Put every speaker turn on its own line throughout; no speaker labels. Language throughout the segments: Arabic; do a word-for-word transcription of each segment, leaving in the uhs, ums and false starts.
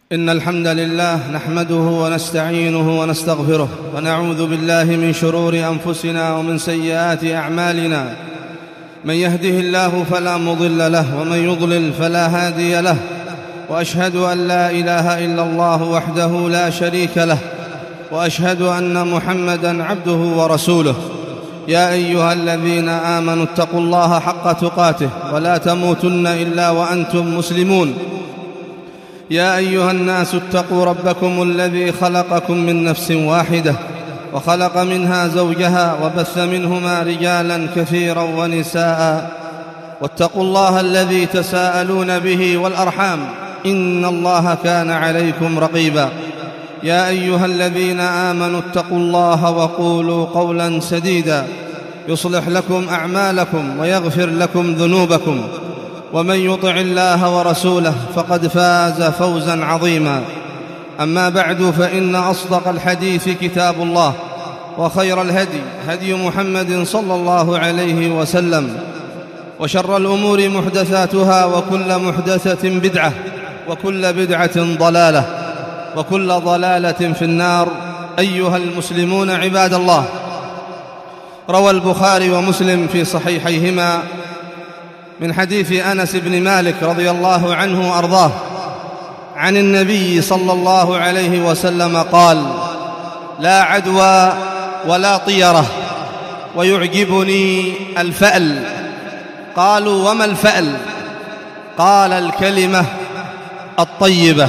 إن الحمد لله نحمده ونستعينه ونستغفره ونعوذ بالله من شرور أنفسنا ومن سيئات أعمالنا. من يهده الله فلا مضل له ومن يضلل فلا هادي له، وأشهد أن لا إله إلا الله وحده لا شريك له، وأشهد أن محمدًا عبده ورسوله. يا أيها الذين آمنوا اتقوا الله حق تقاته ولا تموتن إلا وأنتم مسلمون. يا أيها الناس اتقوا ربكم الذي خلقكم من نفس واحدة وخلق منها زوجها وبث منهما رجالا كثيرا ونساء، واتقوا الله الذي تساءلون به والأرحام إن الله كان عليكم رقيبا. يا أيها الذين آمنوا اتقوا الله وقولوا قولا سديدا يصلح لكم أعمالكم ويغفر لكم ذنوبكم، ومن يطع الله ورسوله فقد فاز فوزا عظيما. أما بعد، فإن أصدق الحديث كتاب الله، وخير الهدي هدي محمد صلى الله عليه وسلم، وشر الأمور محدثاتها، وكل محدثة بدعة، وكل بدعة ضلالة، وكل ضلالة في النار. أيها المسلمون عباد الله، روى البخاري ومسلم في صحيحيهما من حديث أنس بن مالك رضي الله عنه وأرضاه عن النبي صلى الله عليه وسلم قال: لا عدوى ولا طيرة، ويعجبني الفأل. قالوا: وما الفأل؟ قال: الكلمة الطيبة.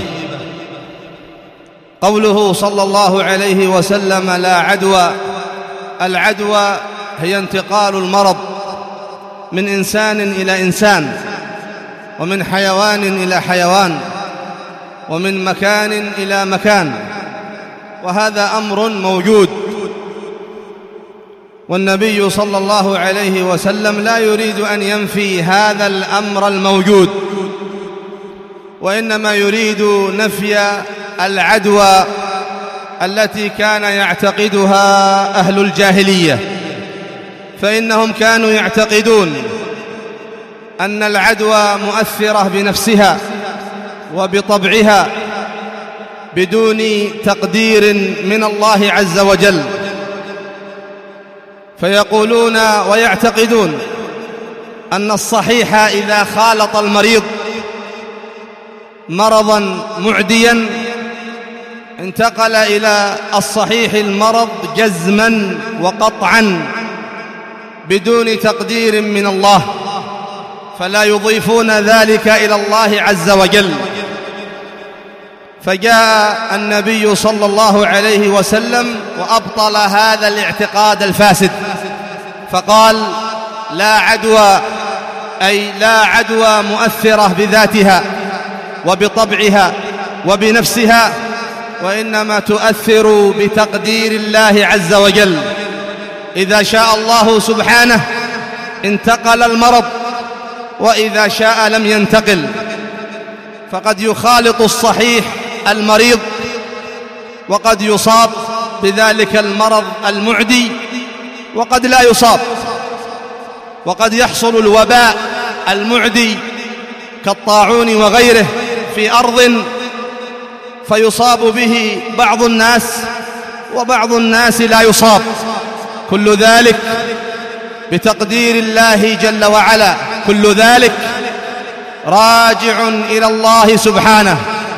قوله صلى الله عليه وسلم لا عدوى، العدوى هي انتقال المرض من إنسان إلى إنسان، ومن حيوان إلى حيوان، ومن مكان إلى مكان، وهذا أمر موجود. والنبي صلى الله عليه وسلم لا يريد أن ينفي هذا الأمر الموجود، وإنما يريد نفي العدوى التي كان يعتقدها أهل الجاهلية، فإنهم كانوا يعتقدون أن العدوى مؤثرة بنفسها وبطبعها بدون تقدير من الله عز وجل، فيقولون ويعتقدون أن الصحيح إذا خالط المريض مرضا معديا انتقل إلى الصحيح المرض جزما وقطعا بدون تقدير من الله، فلا يضيفون ذلك إلى الله عز وجل. فجاء النبي صلى الله عليه وسلم وأبطل هذا الاعتقاد الفاسد، فقال: لا عدوى، أي لا عدوى مؤثرة بذاتها وبطبعها وبنفسها، وإنما تؤثر بتقدير الله عز وجل. إذا شاء الله سبحانه انتقل المرض، وإذا شاء لم ينتقل. فقد يخالط الصحيح المريض، وقد يصاب بذلك المرض المعدي، وقد لا يصاب. وقد يحصل الوباء المعدي كالطاعون وغيره في أرض فيصاب به بعض الناس، وبعض الناس لا يصاب. كل ذلك بتقدير الله جل وعلا، كل ذلك راجع إلى الله سبحانه.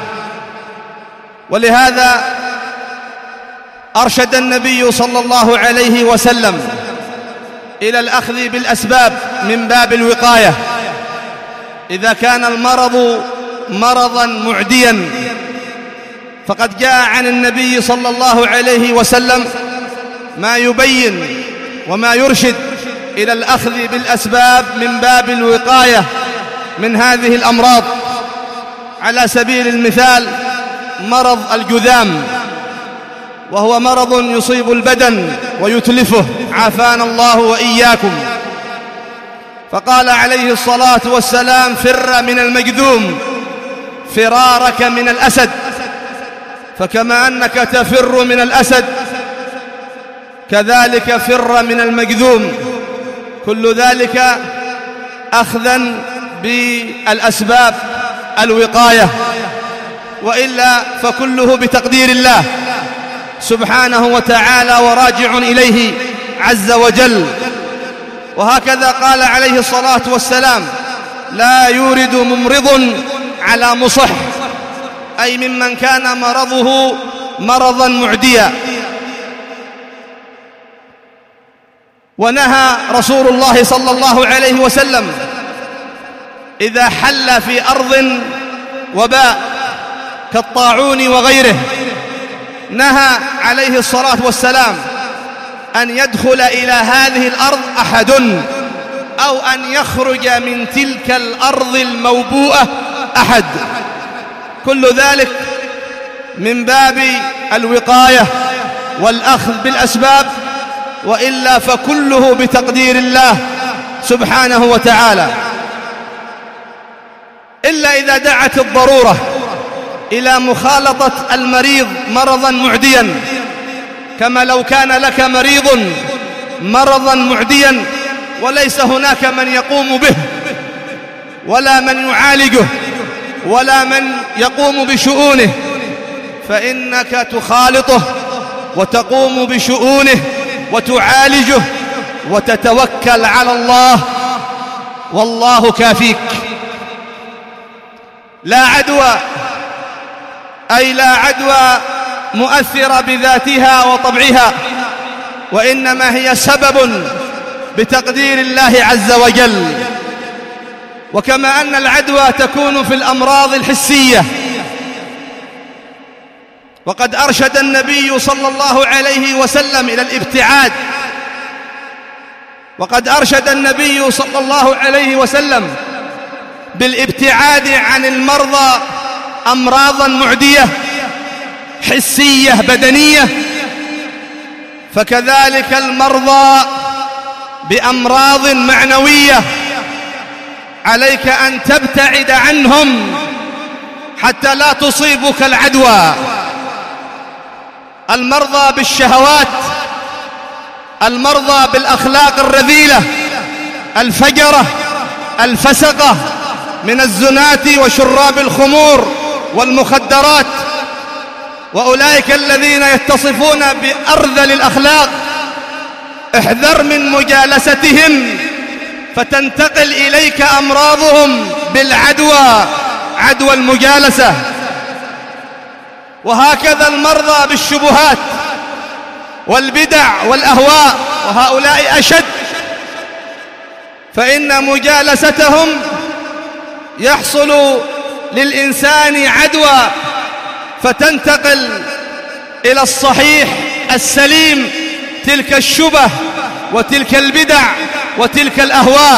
ولهذا أرشد النبي صلى الله عليه وسلم إلى الأخذ بالأسباب من باب الوقاية. إذا كان المرض مرضا معديا، فقد جاء عن النبي صلى الله عليه وسلم ما يبين وما يرشد إلى الأخذ بالأسباب من باب الوقاية من هذه الأمراض. على سبيل المثال مرض الجذام، وهو مرض يصيب البدن ويتلفه، عافانا الله وإياكم. فقال عليه الصلاة والسلام: فر من المجذوم فرارك من الأسد. فكما أنك تفر من الأسد، كذلك فر من المجذوم. كل ذلك أخذا بالأسباب الوقاية. وإلا فكله بتقدير الله سبحانه وتعالى وراجع إليه عز وجل. وهكذا قال عليه الصلاة والسلام: لا يورد ممرض على مصح، أي ممن كان مرضه مرضا معديا. ونهى رسول الله صلى الله عليه وسلم إذا حل في أرض وباء كالطاعون وغيره، نهى عليه الصلاة والسلام أن يدخل إلى هذه الأرض أحد، أو أن يخرج من تلك الأرض الموبوءة أحد. كل ذلك من باب الوقاية والأخذ بالأسباب، وإلا فكله بتقدير الله سبحانه وتعالى، إلا إذا دعت الضرورة إلى مخالطة المريض مرضا معديا، كما لو كان لك مريض مرضا معديا وليس هناك من يقوم به ولا من يعالجه ولا من يقوم بشؤونه، فإنك تخالطه وتقوم بشؤونه وتعالجه وتتوكل على الله، والله كافيك. لا عدوى، أي لا عدوى مؤثرة بذاتها وطبعها، وإنما هي سبب بتقدير الله عز وجل. وكما أن العدوى تكون في الأمراض الحسية، وقد أرشد النبي صلى الله عليه وسلم إلى الابتعاد، وقد أرشد النبي صلى الله عليه وسلم بالابتعاد عن المرضى أمراضا معدية حسية بدنية، فكذلك المرضى بأمراض معنوية عليك أن تبتعد عنهم حتى لا تصيبك العدوى. المرضى بالشهوات، المرضى بالأخلاق الرذيلة الفجرة الفسقة من الزناة وشراب الخمور والمخدرات، وأولئك الذين يتصفون بأرذل الأخلاق، احذر من مجالستهم فتنتقل إليك أمراضهم بالعدوى، عدوى المجالسة. وهكذا المرضى بالشبهات والبدع والأهواء، وهؤلاء أشد، فإن مجالستهم يحصل للإنسان عدوى فتنتقل إلى الصحيح السليم تلك الشبه وتلك البدع وتلك الأهواء.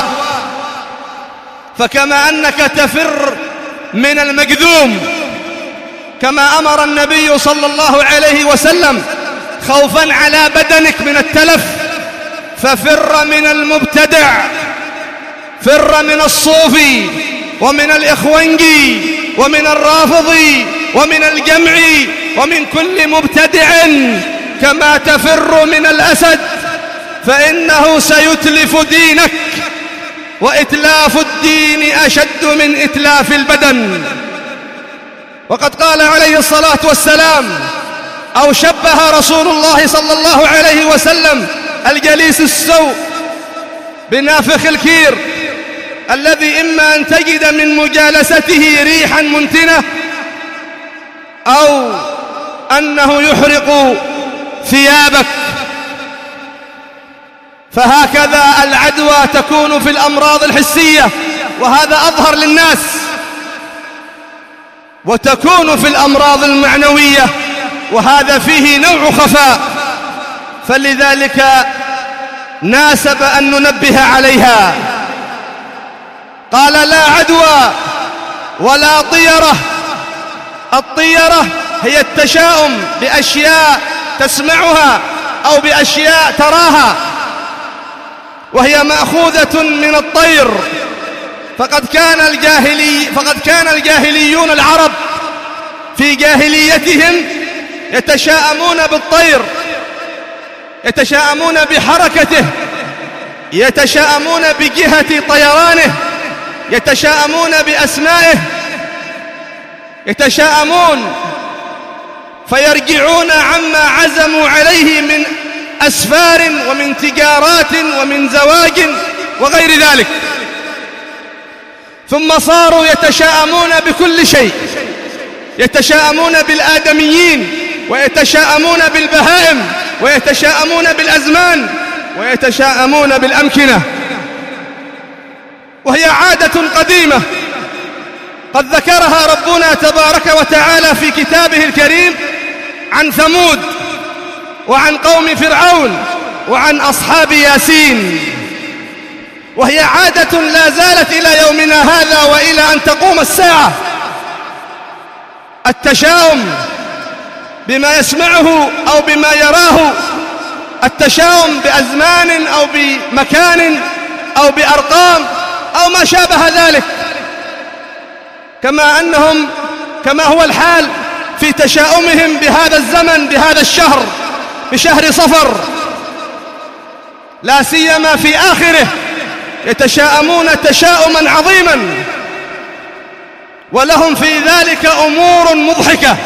فكما أنك تفر من المجذوم، كما أمر النبي صلى الله عليه وسلم خوفا على بدنك من التلف، ففر من المبتدع، فر من الصوفي ومن الإخوانجي ومن الرافضي ومن الجمعي ومن كل مبتدع، كما تفر من الأسد، فإنه سيتلف دينك، وإتلاف الدين أشد من إتلاف البدن. وقد قال عليه الصلاة والسلام، أو شبه رسول الله صلى الله عليه وسلم الجليس السوء بنافخ الكير، الذي إما أن تجد من مجالسته ريحا منتنة، أو أنه يحرق ثيابك. فهكذا العدوى تكون في الأمراض الحسية، وهذا أظهر للناس، وتكون في الأمراض المعنوية، وهذا فيه نوع خفاء، فلذلك ناسب أن ننبه عليها. قال: لا عدوى ولا طيرة. الطيرة هي التشاؤم بأشياء تسمعها أو بأشياء تراها، وهي مأخوذة من الطير. فقد كان الجاهلي فقد كان الجاهليون العرب في جاهليتهم يتشاءمون بالطير، يتشاءمون بحركته، يتشاءمون بجهة طيرانه، يتشاءمون بأسمائه. يتشاءمون فيرجعون عما عزموا عليه من أسفار ومن تجارات ومن زواج وغير ذلك، ثم صاروا يتشاءمون بكل شيء، يتشاءمون بالآدميين، ويتشاءمون بالبهائم، ويتشاءمون بالأزمان، ويتشاءمون بالأمكنة. وهي عادة قديمة قد ذكرها ربنا تبارك وتعالى في كتابه الكريم عن ثمود وعن قوم فرعون وعن أصحاب ياسين، وهي عادة لا زالت إلى يومنا هذا وإلى أن تقوم الساعة، التشاؤم بما يسمعه أو بما يراه، التشاؤم بأزمان أو بمكان أو بأرقام أو ما شابه ذلك، كما أنهم كما هو الحال في تشاؤمهم بهذا الزمن، بهذا الشهر، بشهر صفر، لا سيما في آخره يتشاءمون تشاؤما عظيما، ولهم في ذلك أمور مضحكة.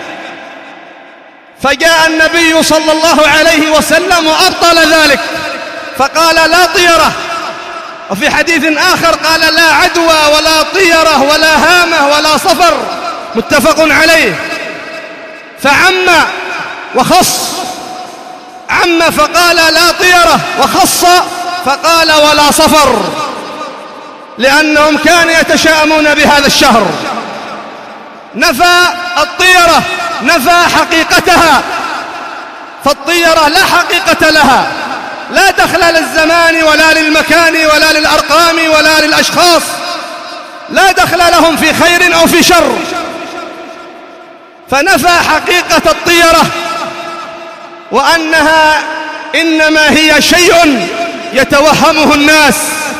فجاء النبي صلى الله عليه وسلم وأبطل ذلك فقال لا طيرة، وفي حديث آخر قال لا عدوى ولا طيرة ولا هامة ولا صفر، متفق عليه. فعم وخص، عم فقال لا طيرة، وخص فقال ولا صفر، لأنهم كانوا يتشاءمون بهذا الشهر. نفى الطيرة، نفى حقيقتها، فالطيرة لا حقيقة لها، لا دخل للزمان ولا للمكان ولا للأرقام ولا للأشخاص، لا دخل لهم في خير أو في شر، فنفى حقيقة الطيرة، وأنها إنما هي شيء يتوهمه الناس.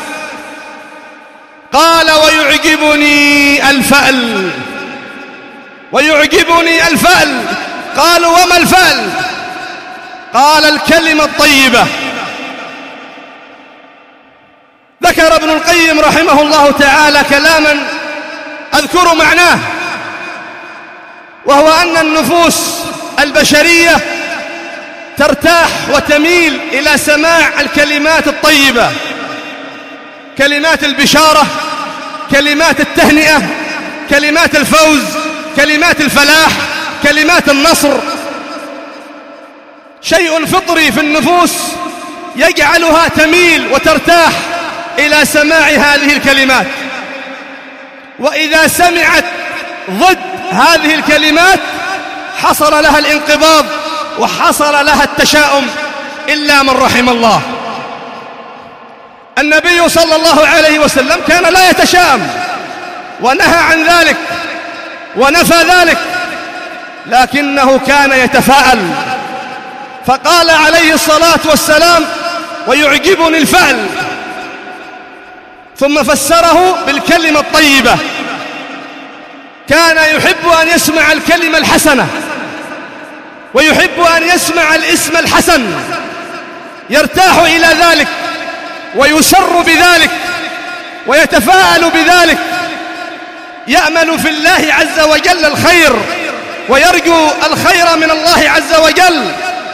قال ويعجبني الفأل، ويعجبني الفأل. قالوا وما الفأل؟ قال الكلمة الطيبة. ذكر ابن القيم رحمه الله تعالى كلاما أذكر معناه، وهو أن النفوس البشرية ترتاح وتميل إلى سماع الكلمات الطيبة، كلمات البشارة، كلمات التهنئة، كلمات الفوز، كلمات الفلاح، كلمات النصر. شيء فطري في النفوس يجعلها تميل وترتاح إلى سماع هذه الكلمات، وإذا سمعت ضد هذه الكلمات حصل لها الانقباض وحصل لها التشاؤم، إلا من رحم الله. النبي صلى الله عليه وسلم كان لا يتشاءم، ونهى عن ذلك ونفى ذلك، لكنه كان يتفاءل، فقال عليه الصلاة والسلام ويعجبني الفأل، ثم فسره بالكلمة الطيبة. كان يحب أن يسمع الكلمة الحسنة، ويحب أن يسمع الاسم الحسن، يرتاح إلى ذلك ويسر بذلك ويتفاءل بذلك، يأمل في الله عز وجل الخير ويرجو الخير من الله عز وجل،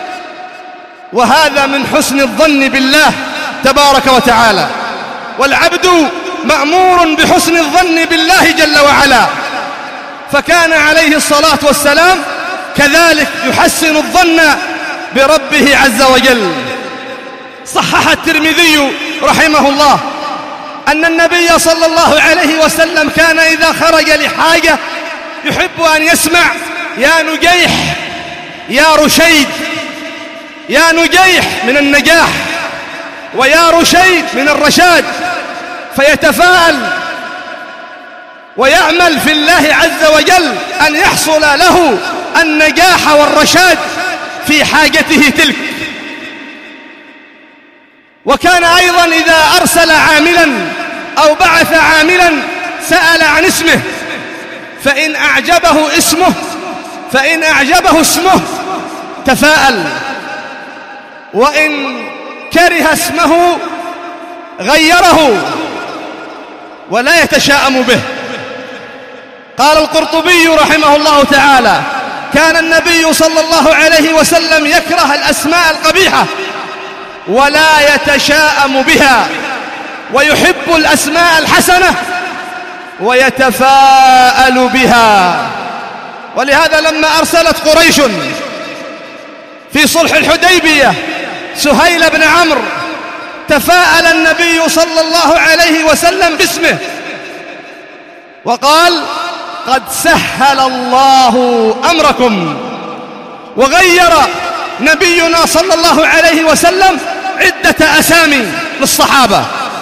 وهذا من حسن الظن بالله تبارك وتعالى. والعبد مأمور بحسن الظن بالله جل وعلا، فكان عليه الصلاة والسلام كذلك يحسن الظن بربه عز وجل. صحح الترمذي رحمه الله أن النبي صلى الله عليه وسلم كان إذا خرج لحاجة يحب أن يسمع يا نجيح يا رشيد، يا نجيح من النجاح ويا رشيد من الرشاد، فيتفاءل ويعمل في الله عز وجل أن يحصل له النجاح والرشاد في حاجته تلك. وكان أيضا إذا أرسل عاملا أو بعث عاملا سأل عن اسمه، فإن أعجبه اسمه فإن أعجبه اسمه تفاءل، وإن كره اسمه غيره ولا يتشاءم به. قال القرطبي رحمه الله تعالى: كان النبي صلى الله عليه وسلم يكره الأسماء القبيحة ولا يتشاءم بها، ويحب الأسماء الحسنة ويتفاءل بها. ولهذا لما أرسلت قريش في صلح الحديبية سهيل بن عمرو تفاءل النبي صلى الله عليه وسلم باسمه وقال: قد سهل الله أمركم. وغير نبينا صلى الله عليه وسلم عدة أسامي للصحابة،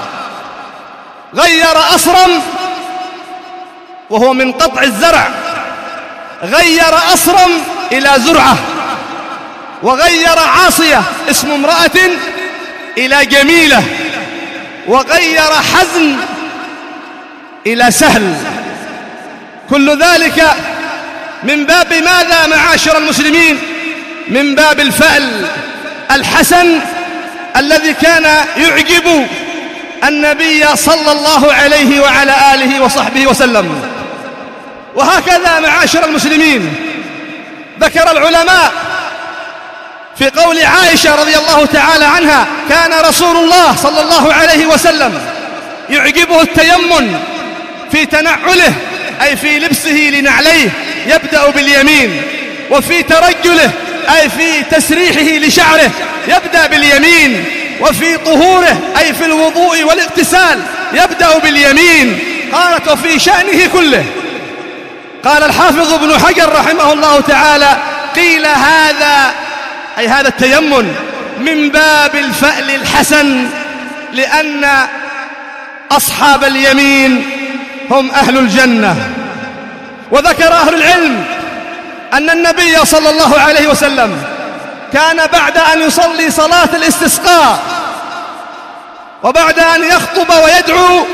غير أصرم وهو من قطع الزرع، غير أصرم إلى زرعة، وغير عاصية اسم امرأة إلى جميلة، وغير حزن إلى سهل. كل ذلك من باب ماذا معاشر المسلمين؟ من باب الفأل الحسن الذي كان يعجب النبي صلى الله عليه وعلى آله وصحبه وسلم. وهكذا معاشر المسلمين ذكر العلماء في قول عائشة رضي الله تعالى عنها: كان رسول الله صلى الله عليه وسلم يعجبه التيمن في تنعله، أي في لبسه لنعليه يبدأ باليمين، وفي ترجله أي في تسريحه لشعره يبدأ باليمين، وفي طهوره أي في الوضوء والاغتسال يبدأ باليمين. قالت: وفي شأنه كله. قال الحافظ ابن حجر رحمه الله تعالى: قيل هذا أي هذا التيمن من باب الفأل الحسن، لأن أصحاب اليمين هم أهل الجنة. وذكر أهل العلم أن النبي صلى الله عليه وسلم كان بعد أن يصلي صلاة الاستسقاء وبعد أن يخطب ويدعو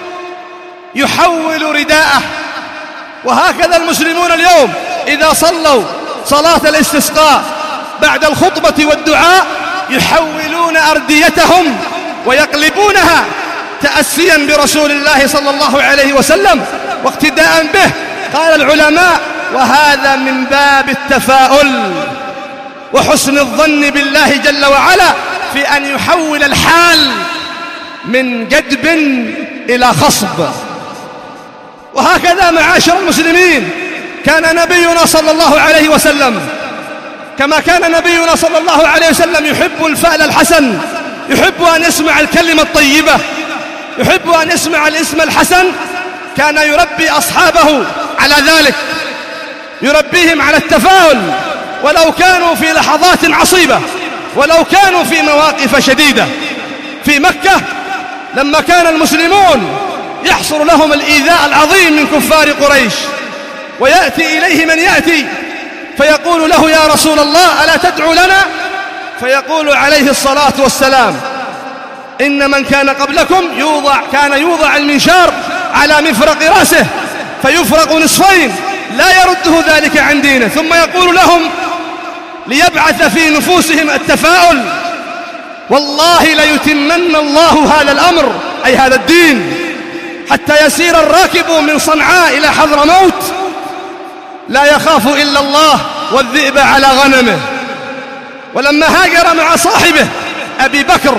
يحول رداءه. وهكذا المسلمون اليوم إذا صلوا صلاة الاستسقاء بعد الخطبة والدعاء يحولون أرديتهم ويقلبونها تأسيا برسول الله صلى الله عليه وسلم واقتداء به. قال العلماء: وهذا من باب التفاؤل وحسن الظن بالله جل وعلا في أن يحول الحال من جدب إلى خصب. وهكذا معاشر المسلمين كان نبينا صلى الله عليه وسلم، كما كان نبينا صلى الله عليه وسلم يحب الفأل الحسن، يحب أن يسمع الكلمة الطيبة، يحب أن يسمع الاسم الحسن، كان يربي أصحابه على ذلك، يربيهم على التفاؤل ولو كانوا في لحظات عصيبة، ولو كانوا في مواقف شديدة. في مكة لما كان المسلمون يحصل لهم الإيذاء العظيم من كفار قريش، ويأتي إليه من يأتي فيقول له: يا رسول الله ألا تدعو لنا؟ فيقول عليه الصلاة والسلام: إن من كان قبلكم يوضع كان يوضع المنشار على مفرق رأسه فيفرق نصفين لا يرده ذلك عن دينه، ثم يقول لهم ليبعث في نفوسهم التفاؤل: والله ليتمن الله هذا الأمر أي هذا الدين حتى يسير الراكب من صنعاء إلى حضرموت لا يخاف إلا الله والذئب على غنمه. ولما هاجر مع صاحبه أبي بكر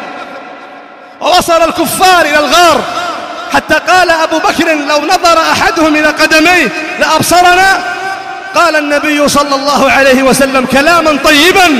ووصل الكفار إلى الغار حتى قال أبو بكر: لو نظر أحدهم إلى قدميه لأبصرنا. قال النبي صلى الله عليه وسلم كلاما طيبا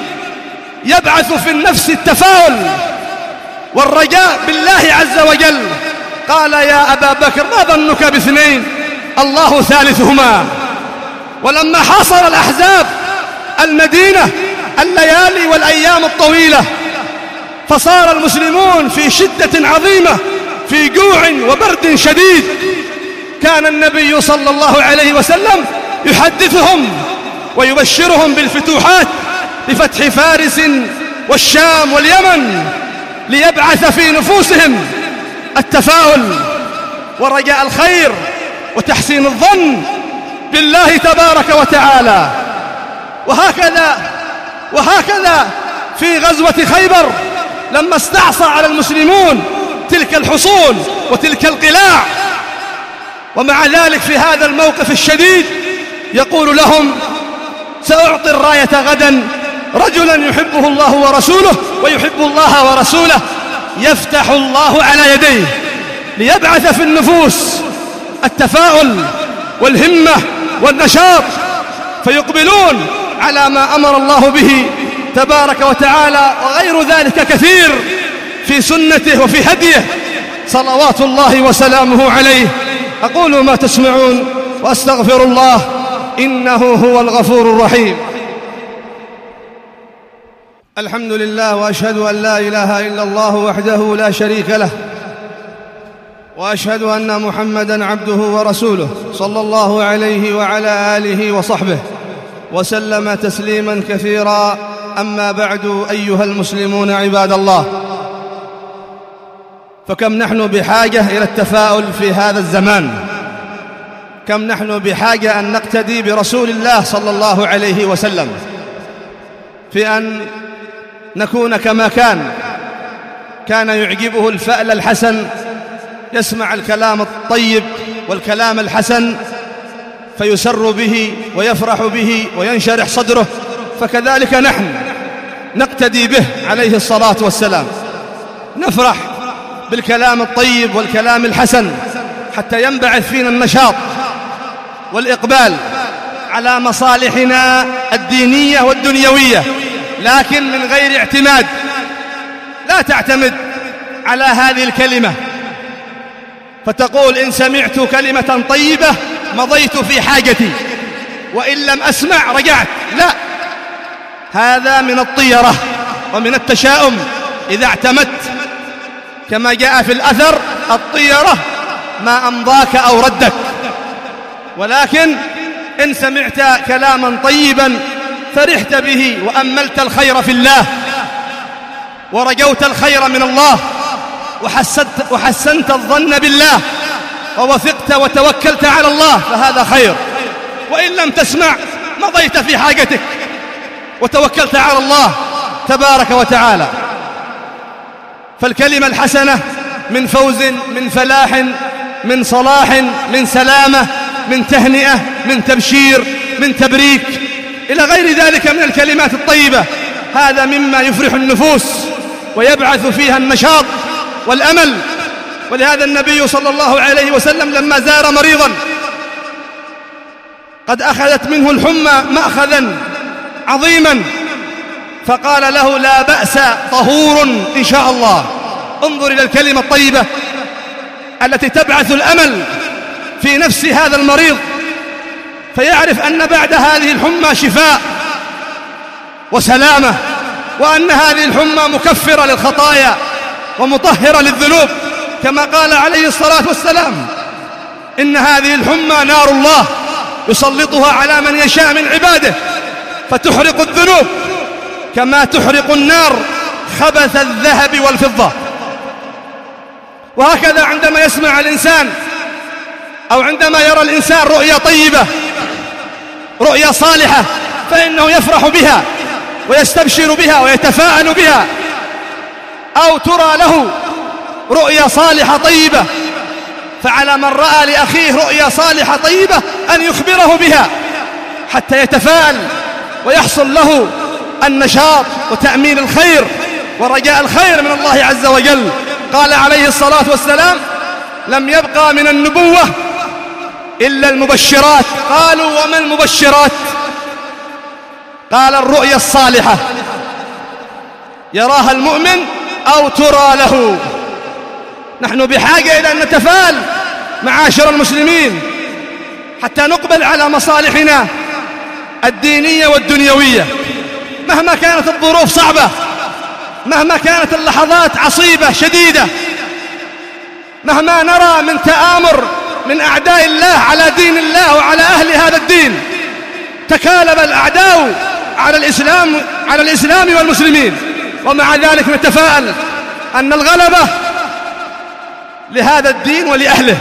يبعث في النفس التفاؤل والرجاء بالله عز وجل. قال: يا أبا بكر ما ظنك باثنين الله ثالثهما. ولما حاصر الأحزاب المدينة الليالي والأيام الطويلة فصار المسلمون في شدة عظيمة، في جوع وبرد شديد، كان النبي صلى الله عليه وسلم يحدثهم ويبشرهم بالفتوحات بفتح فارس والشام واليمن ليبعث في نفوسهم التفاؤل ورجاء الخير وتحسين الظن بالله تبارك وتعالى. وهكذا وهكذا في غزوة خيبر لما استعصى على المسلمون تلك الحصون وتلك القلاع ومع ذلك في هذا الموقف الشديد يقول لهم: سأعطي الراية غدا رجلا يحبه الله ورسوله ويحب الله ورسوله، يفتح الله على يديه ليبعث في النفوس التفاؤل والهمة والنشاط، فيقبلون على ما أمر الله به تبارك وتعالى، وغير ذلك كثير في سنته وفي هديه صلوات الله وسلامه عليه. أقول ما تسمعون وأستغفر الله إنه هو الغفور الرحيم. الحمد لله، وأشهد أن لا إله إلا الله وحده لا شريك له، وأشهد أن محمدًا عبده ورسوله صلى الله عليه وعلى آله وصحبه وسلم تسليمًا كثيرا. أما بعد، أيها المسلمون عباد الله، فكم نحن بحاجة إلى التفاؤل في هذا الزمان، كم نحن بحاجة أن نقتدي برسول الله صلى الله عليه وسلم في أن نكون كما كان. كان يعجبه الفأل الحسن، يسمع الكلام الطيب والكلام الحسن فيسر به ويفرح به وينشرح صدره، فكذلك نحن نقتدي به عليه الصلاة والسلام، نفرح بالكلام الطيب والكلام الحسن حتى ينبعث فينا النشاط والإقبال على مصالحنا الدينية والدنيوية، لكن من غير اعتماد. لا تعتمد على هذه الكلمة فتقول: إن سمعت كلمة طيبة مضيت في حاجتي، وإن لم أسمع رجعت. لا، هذا من الطيرة ومن التشاؤم. إذا اعتمدت كما جاء في الأثر: الطيرة ما أمضاك أو ردك. ولكن إن سمعت كلاما طيبا فرحت به وأملت الخير في الله ورجوت الخير من الله وحسنت, وحسنت الظن بالله ووثقت وتوكلت على الله، فهذا خير. وإن لم تسمع مضيت في حاجتك وتوكلت على الله تبارك وتعالى. فالكلمة الحسنة من فوز، من فلاح، من صلاح، من سلامة، من تهنئة، من تبشير، من تبريك، إلى غير ذلك من الكلمات الطيبة. هذا مما يفرح النفوس ويبعث فيها النشاط والأمل. ولهذا النبي صلى الله عليه وسلم لما زار مريضا قد أخذت منه الحمى مأخذا عظيما فقال له: لا بأس، طهور إن شاء الله. انظر إلى الكلمة الطيبة التي تبعث الأمل في نفس هذا المريض، فيعرف أن بعد هذه الحمى شفاء وسلامة، وأن هذه الحمى مكفرة للخطايا ومطهرة للذنوب، كما قال عليه الصلاة والسلام: إن هذه الحمى نار الله يسلطها على من يشاء من عباده فتحرق الذنوب كما تحرق النار خبث الذهب والفضة. وهكذا عندما يسمع الإنسان أو عندما يرى الإنسان رؤيا طيبة، رؤيا صالحة، فإنه يفرح بها ويستبشر بها ويتفاءل بها. أو ترى له رؤيا صالحة طيبة، فعلى من رأى لأخيه رؤيا صالحة طيبة أن يخبره بها حتى يتفاءل ويحصل له النشاط وتأمين الخير ورجاء الخير من الله عز وجل. قال عليه الصلاة والسلام: لم يبقى من النبوة إلا المبشرات. قالوا: وما المبشرات؟ قال: الرؤيا الصالحة يراها المؤمن أو ترى له. نحن بحاجة إلى أن نتفاءل معاشر المسلمين حتى نقبل على مصالحنا الدينية والدنيوية، مهما كانت الظروف صعبة، مهما كانت اللحظات عصيبة شديدة، مهما نرى من تآمر من أعداء الله على دين الله وعلى أهل هذا الدين. تكالب الأعداء على الإسلام على الإسلام والمسلمين، ومع ذلك نتفاءل أن الغلبة لهذا الدين ولأهله.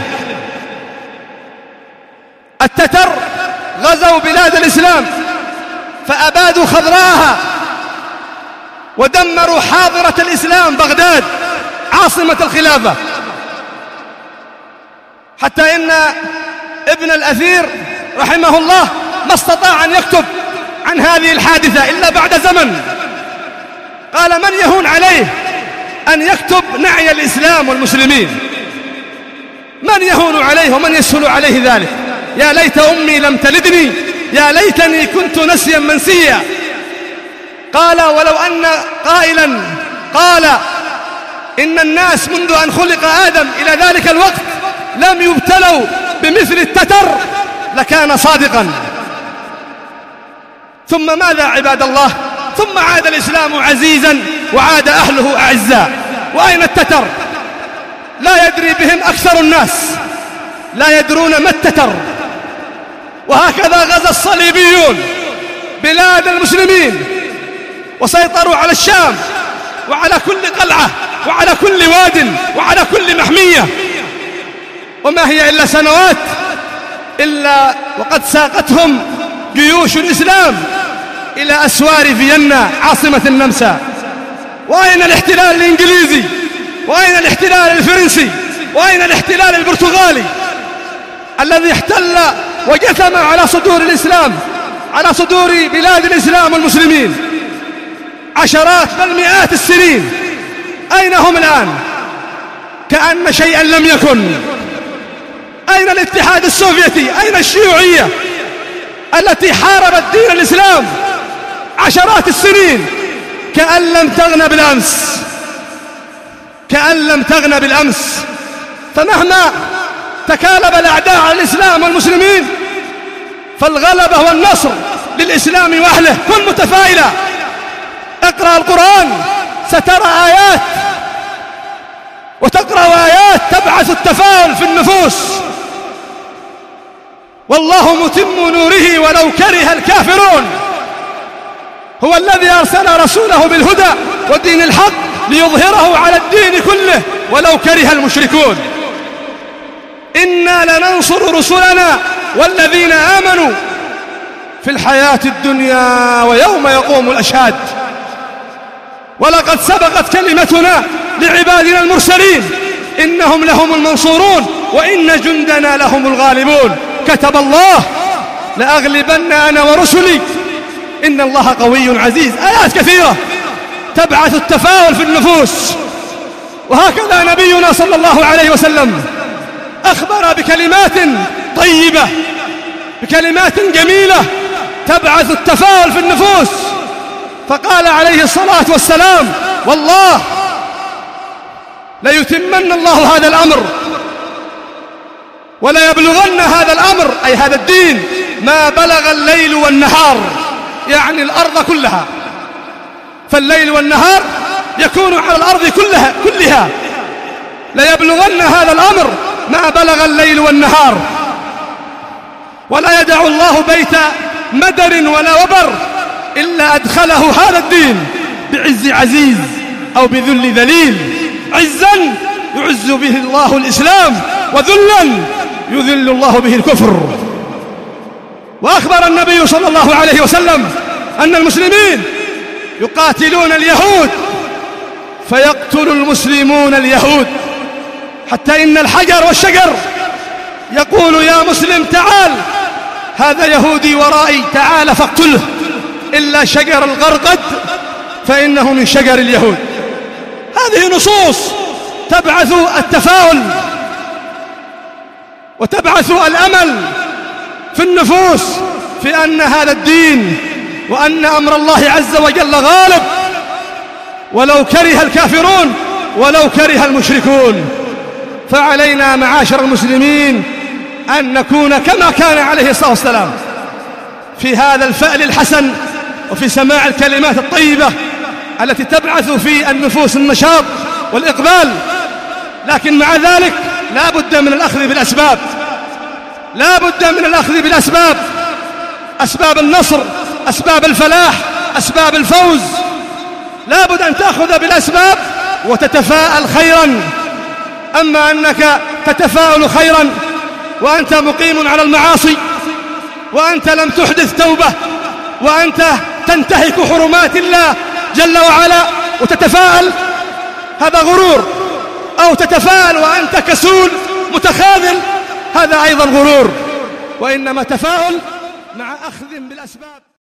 التتر غزوا بلاد الإسلام فأبادوا خضراءها ودمروا حاضرة الإسلام بغداد عاصمة الخلافة، حتى إن ابن الأثير رحمه الله ما استطاع أن يكتب عن هذه الحادثة إلا بعد زمن. قال: من يهون عليه أن يكتب نعي الإسلام والمسلمين؟ من يهون عليه ومن يسهل عليه ذلك؟ يا ليت أمي لم تلدني، يا ليتني كنت نسيا منسيا. قال: ولو أن قائلا قال إن الناس منذ أن خلق آدم إلى ذلك الوقت لم يبتلوا بمثل التتر لكان صادقا. ثم ماذا عباد الله؟ ثم عاد الإسلام عزيزا وعاد أهله أعزاء. وأين التتر؟ لا يدري بهم أكثر الناس، لا يدرون ما التتر. وهكذا غزا الصليبيون بلاد المسلمين وسيطروا على الشام وعلى كل قلعة وعلى كل واد وعلى كل محمية، وما هي إلا سنوات إلا وقد ساقتهم جيوش الإسلام إلى أسوار فيينا عاصمة النمسا. وأين الاحتلال الإنجليزي؟ وأين الاحتلال الفرنسي؟ وأين الاحتلال البرتغالي الذي احتل وجثم على صدور الإسلام، على صدور بلاد الإسلام والمسلمين عشرات بل مئات السنين؟ أين هم الآن؟ كأن شيئا لم يكن. أين الاتحاد السوفيتي؟ أين الشيوعية التي حاربت دين الإسلام عشرات السنين؟ كأن لم تغن بالأمس، كأن لم تغن بالأمس. فمهما تكالب الأعداء على الإسلام والمسلمين فالغلبة والنصر للإسلام وأهله. كن متفائلا، اقرأ القرآن سترى آيات وتقرأ آيات تبعث التفاؤل في النفوس. والله متم نوره ولو كره الكافرون. هو الذي أرسل رسوله بالهدى ودين الحق ليظهره على الدين كله ولو كره المشركون. إنا لننصر رسلنا والذين آمنوا في الحياة الدنيا ويوم يقوم الأشهاد. ولقد سبقت كلمتنا لعبادنا المرسلين إنهم لهم المنصورون وإن جندنا لهم الغالبون. كتب الله لأغلبن أنا ورسلي إن الله قوي عزيز. آيات كثيرة تبعث التفاؤل في النفوس. وهكذا نبينا صلى الله عليه وسلم أخبر بكلمات طيبة، بكلمات جميلة تبعث التفاؤل في النفوس. فقال عليه الصلاة والسلام: والله ليتمن الله هذا الأمر ولا يبلغن هذا الأمر أي هذا الدين ما بلغ الليل والنهار، يعني الأرض كلها. فالليل والنهار يكون على الأرض كلها كلها ليبلغن هذا الأمر ما بلغ الليل والنهار. ولا يدع الله بيت مدر ولا وبر إلا أدخله هذا الدين بعز عزيز أو بذل ذليل. عزا يعز به الله الإسلام، وذلا يذل الله به الكفر. وأخبر النبي صلى الله عليه وسلم أن المسلمين يقاتلون اليهود فيقتل المسلمون اليهود، حتى إن الحجر والشجر يقول: يا مسلم تعال، هذا يهودي ورائي، تعال فاقتله، إلا شجر الغرقد فإنه من شجر اليهود. هذه نصوص تبعث التفاؤل وتبعث الأمل في النفوس في أن هذا الدين وأن أمر الله عز وجل غالب ولو كره الكافرون ولو كره المشركون. فعلينا معاشر المسلمين أن نكون كما كان عليه الصلاة والسلام في هذا الفأل الحسن وفي سماع الكلمات الطيبة التي تبعث في النفوس النشاط والإقبال. لكن مع ذلك لا بد من الأخذ بالأسباب، لا بد من الأخذ بالأسباب، أسباب النصر، أسباب الفلاح، أسباب الفوز. لا بد أن تأخذ بالأسباب وتتفاءل خيرا. أما أنك تتفاءل خيرا وأنت مقيم على المعاصي، وأنت لم تحدث توبة، وأنت تنتهك حرمات الله جل وعلا وتتفاءل، هذا غرور. أو تتفاءل وأنت كسول متخاذل، هذا أيضا غرور. وإنما تفاؤل مع أخذ بالأسباب.